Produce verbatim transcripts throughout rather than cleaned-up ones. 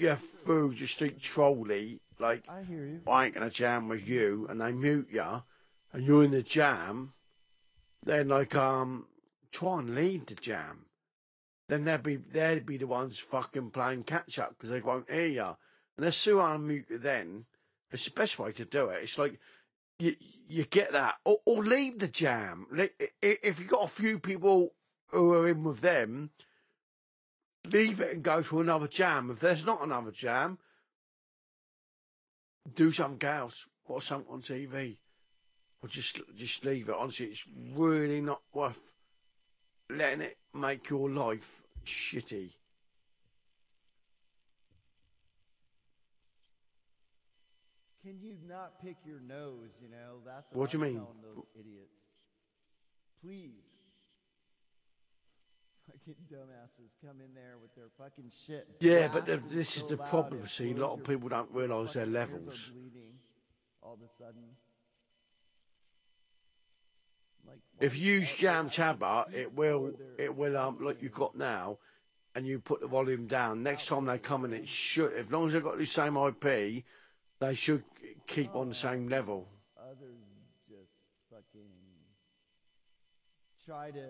you through just think trolley, like, I hear you. I ain't going to jam with you, and they mute you, and you're in the jam, then, like, um, try and lead the jam. Then they'd be, they'd be the ones fucking playing catch up because they won't hear you. And they're so unmuted then, it's the best way to do it. It's like, you, you get that, or, or leave the jam. If you've got a few people who are in with them, leave it and go to another jam. If there's not another jam, do something else. Watch something on T V. Or just just leave it. Honestly, it's really not worth letting it make your life shitty. Can you not pick your nose, you know? That's what, What do you mean? Those idiots. Please. Fucking dumbasses come in there with their fucking shit. Yeah, but the, this is the problem. See, a lot of people don't realise their levels. Bleeding all of a sudden. Like, if you use Jam Tabba, it will, it will, um, like you've got now, and you put the volume down. Next time they come in, it should, as long as they've got the same I P, they should keep on the same level. Others just fucking try to.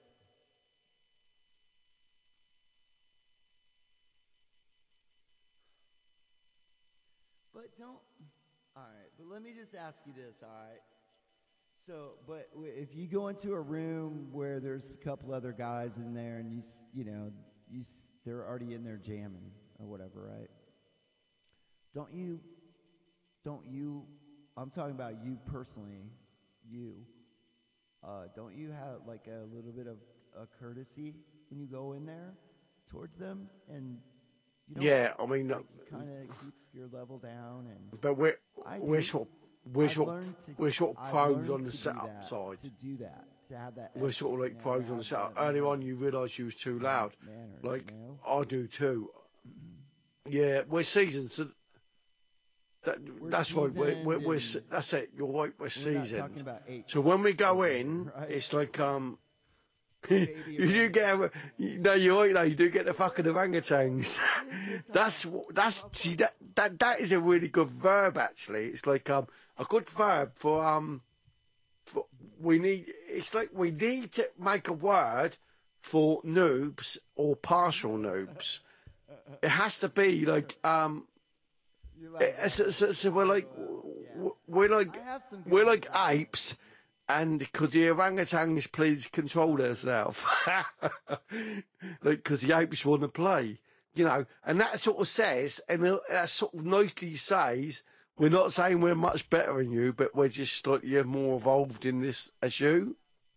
But don't. All right, but let me just ask you this, all right? So, but if you go into a room where there's a couple other guys in there and you, you know, you, they're already in there jamming or whatever, right? Don't you, don't you, I'm talking about you personally, you, uh, don't you have like a little bit of a courtesy when you go in there towards them? And you don't, yeah, I mean, like, kind of keep your level down and. But we're we're sort of, we're sort of, to, we're sort of pros on the setup that, side. To do that, to have that. We're sort of like pros on the setup. Earlier on, you realised you was too loud. Manner, like you know? I do too. Yeah, we're seasoned. So that, we're that's right. We're, we're, we're that's it. You're right. We're, we're seasoned. So when we go in, right? It's like um. you do get, a, you, no, you're right. No, you do get the fucking orangutans. that's that's see, that that that is a really good verb. Actually, it's like um a good verb for um. For, we need. It's like we need to make a word for noobs or partial noobs. It has to be like um. It, so, so, so we're like we're like we're like apes. And because the orangutans please control themselves, like because the apes want to play, you know, and that sort of says, and that sort of nicely says, we're not saying we're much better than you, but we're just slightly more evolved in this as you.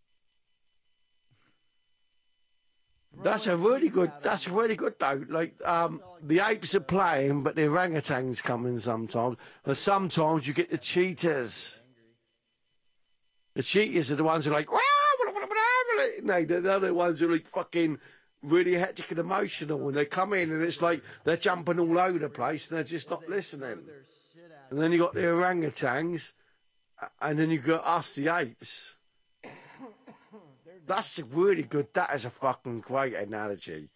That's a really good. That's really good though. Like um, the apes are playing, but the orangutans come in sometimes, and sometimes you get the cheetahs. The cheaters are the ones who are like, no, they're the ones who are like fucking really hectic and emotional. And they come in and it's like they're jumping all over the place and they're just not listening. And then you got the orangutans, and then you got us, the apes. That's really good. That is a fucking great analogy.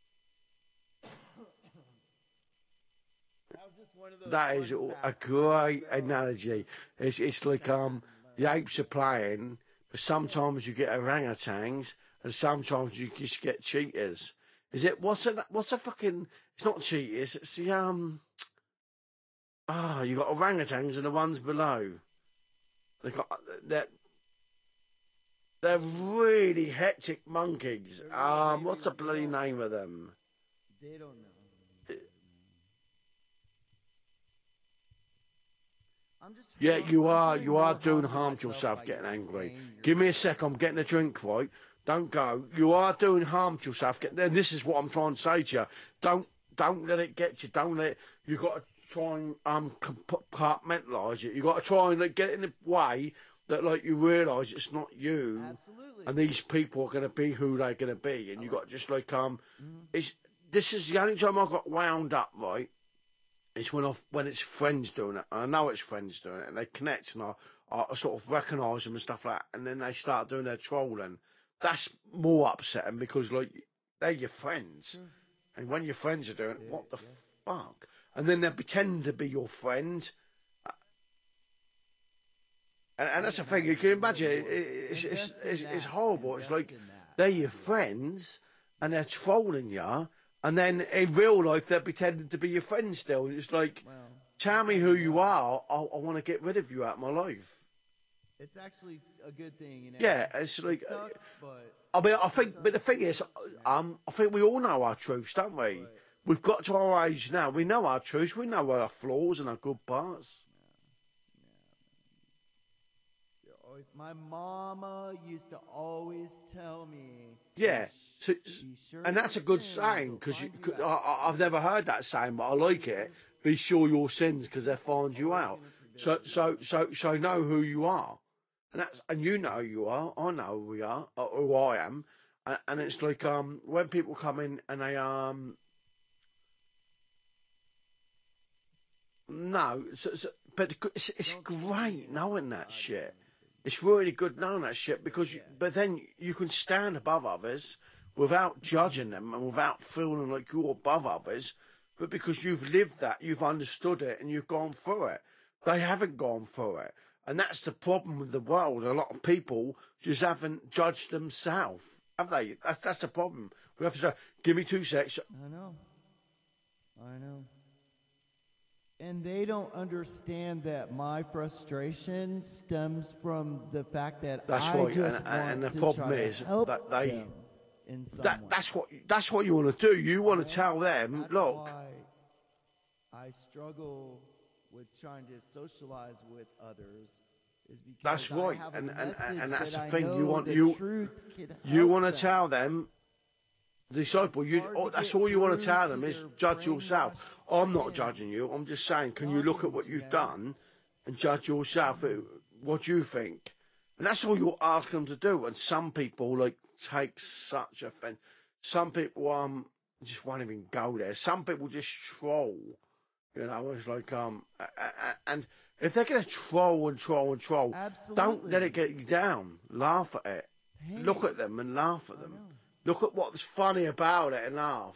That is a great analogy. It's it's like um. The apes are playing, but sometimes you get orangutans, and sometimes you just get cheetahs. Is it what's a what's a fucking? It's not cheetahs. It's the um. Ah, oh, you got orangutans and the ones below. They got that. They're, they're really hectic monkeys. Um, what's the bloody name of them? They don't know. I'm just yeah, you are. You are doing harm to yourself getting angry. Give me a sec. I'm getting a drink, right? Don't go. You are doing harm to yourself. Get, and this is what I'm trying to say to you. Don't, don't let it get you. Don't let it. You got to try and um compartmentalise it. You got to try and like, get it in a way that like you realise it's not you. Absolutely. And these people are going to be who they're going to be, and you got to just like um. Mm-hmm. It's this is the only time I got wound up, right? It's when I've, when it's friends doing it. I know it's friends doing it, and they connect, and I, I sort of recognise them and stuff like that, and then they start doing their trolling. That's more upsetting because like they're your friends, mm. and when your friends are doing it, what the f fuck? And then they pretend to be your friend. And, and that's the thing, you can imagine, it, it's, it's, it's, it's horrible. It's like they're your friends and they're trolling you, and then in real life they're pretending to be your friend still. And it's like, tell me who you are, I, I want to get rid of you out of my life. It's actually a good thing, you know. Yeah, it's like, it sucks, but I mean, I think, but the thing is, um, I think we all know our truths, don't we? Right. We've got to our age now, we know our truths, we know our flaws and our good parts. Always, my mama used to always tell me. Yeah, so, sure and that's a good saying, because I've never heard that saying, but I like it. Be sure your sins, because they'll find you out. So, so, so, so know who you are, and that's, and you know who you are. I know who we are, or who I am, and, and it's like um when people come in and they um no, so, so, but it's, it's great knowing that shit. It's really good knowing that shit, because, you, but then you can stand above others without judging them and without feeling like you're above others, but because you've lived that, you've understood it, and you've gone through it. They haven't gone through it. And that's the problem with the world. A lot of people just haven't judged themselves, have they? That's, that's the problem. We have to say, give me two secs. I know. I know. And they don't understand that my frustration stems from the fact that that's I right, just and, want and the to problem try is to help that they. Them in some that way. that's what that's what you want to do. You want to tell them, that's look. Why I struggle with trying to socialize with others. Is because that's I right, have and a and and, and that's that the thing. I You know want the you truth can you want to help tell them. Disciple, you, oh, that's all you want to tell them is judge yourself. I'm not judging you. I'm just saying, can you look at what you've done and judge yourself? What you think? And that's all you're asking them to do. And some people like take such offense. Some people um just won't even go there. Some people just troll. You know, it's like um and if they're gonna troll and troll and troll, Absolutely. Don't let it get you down. Laugh at it. Hey, look at them and laugh at them. Look at what's funny about it and laugh.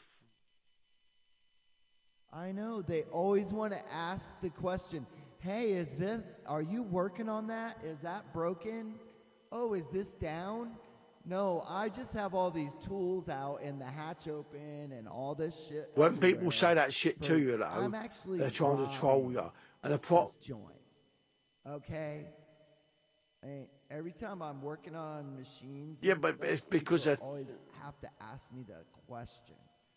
I know. They always want to ask the question, hey, is this, are you working on that? Is that broken? Oh, is this down? No, I just have all these tools out and the hatch open and all this shit. When everywhere. people say that shit to you, though, I'm actually they're trying to troll you. And the pro- joint. Okay? And every time I'm working on machines, yeah, but stuff, it's because they they always have to ask me the question,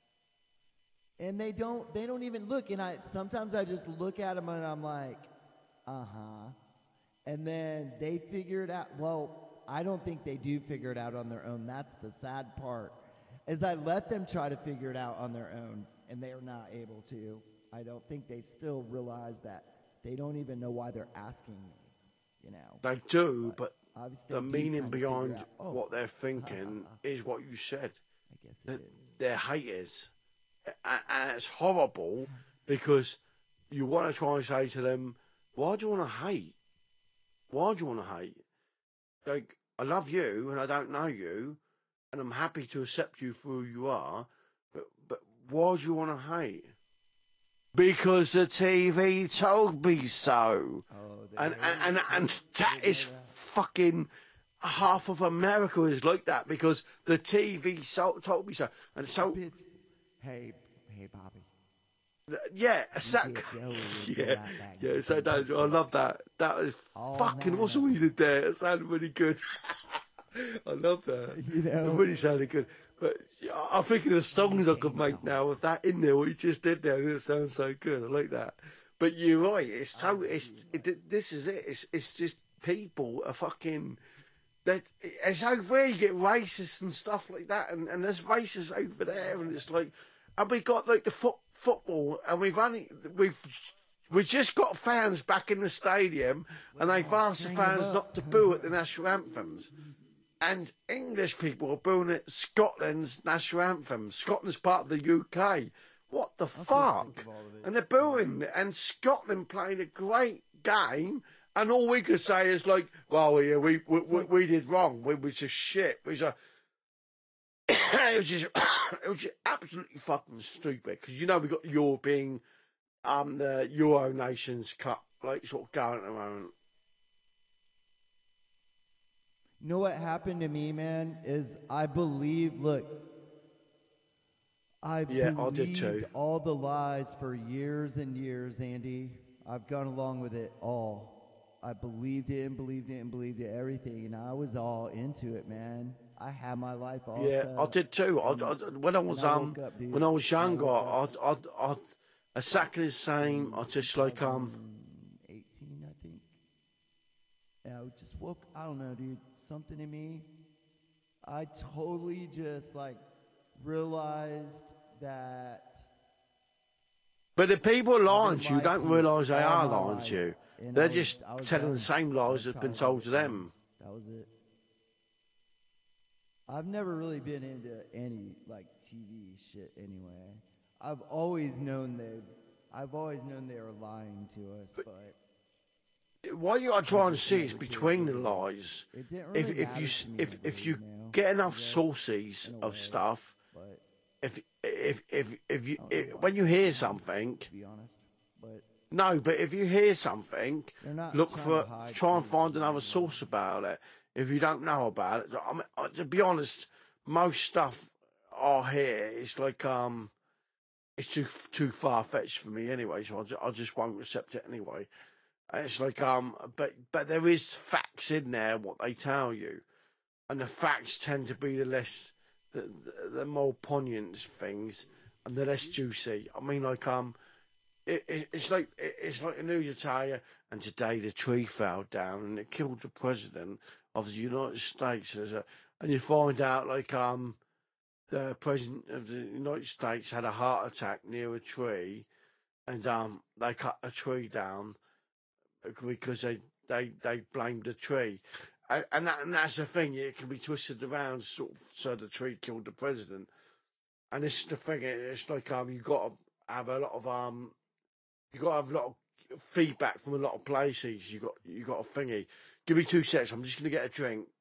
and they don't. They don't even look. And I sometimes I just look at them and I'm like, uh huh. And then they figure it out. Well, I don't think they do figure it out on their own. That's the sad part. Is I let them try to figure it out on their own, and they are not able to. I don't think they still realize that they don't even know why they're asking me. You know, they do, but, but the meaning behind out, oh, what they're thinking is what you said. I guess it is. They're haters. And it's horrible because you want to try and say to them, why do you want to hate? Why do you want to hate? Like, I love you and I don't know you and I'm happy to accept you for who you are, but, but why do you want to hate? Because the T V told me so. Oh, and, and, and, and that is fucking half of America is like that because the T V so, told me so. And so. Hey, hey, Bobby. Yeah, exactly. Yeah, yeah, so that, I love that. That was oh, fucking man. Awesome what you did there. It sounded really good. I love that. You know, it really sounded good. But I'm thinking of songs I could make now with that in there, what you just did there, and it sounds so good. I like that. But you're right, it's totally, it's, it, this is it. It's, it's just people are fucking, that it's over here, you get racists and stuff like that, and, and there's racists over there, and it's like, and we got like the foot, football, and we've only, we've, we've just got fans back in the stadium, and they've asked the fans not to boo at the national anthems. And English people are booing at Scotland's national anthem. Scotland's part of the U K. What the fuck? And they're booing, and Scotland playing a great game, and all we could say is like, well, yeah, we we, we, we did wrong. We was just shit. We was a it was just, it was just absolutely fucking stupid because you know we got the European, um, the Euro Nations Cup like sort of going at the moment. You know what happened to me, man, is I believe, look, I Yeah, believed I did too. all the lies for years and years, Andy. I've gone along with it all. I believed it and believed it and believed it, everything, and I was all into it, man. I had my life all Yeah, set I up. did too. I, And, I, when I was and I um, woke up, dude. when I was And I younger, woke I, up I, I, exactly the same. I just like um, eighteen, I think. And I just woke. I don't know, dude. Something in me. I totally just like realized that. but the people lying been to you lied don't to realise they all are my lying life, to you. and I They're was- just I was telling done. the same I lies was that's been tired of told it, to man. them. That was it. I've never really been into any like T V shit anyway. I've always known they, I've always known they were lying to us, but, What you are trying to just see never is cared between the really. lies. it didn't If really if matter you to me, if I if believe, you know, get I enough guess, sources in a of way, stuff, but if if if if you I don't know if, why when you it's hear lying, something, to be honest, but no, but if you hear something, they're not look trying for to hide try and truth find from another anyone. source about it. If you don't know about it, I mean, uh, to be honest, most stuff I hear is like um, it's too too far fetched for me anyway. So I just, I just won't accept it anyway. And it's like um, but but there is facts in there what they tell you, and the facts tend to be the less the, the, the more poignant things and the less juicy. I mean, like um. It, it, it's like it, it's like a news you tell you, and today the tree fell down and it killed the president of the United States. And, a, and you find out like um the president of the United States had a heart attack near a tree, and um they cut a tree down because they they, they blamed the tree. And, and, that, and that's the thing, it can be twisted around sort of, so the tree killed the president. And this is the thing, it's like um you got to have a lot of um. You got to have a lot of feedback from a lot of places. You got you got a thingy. Give me two seconds. I'm just gonna get a drink.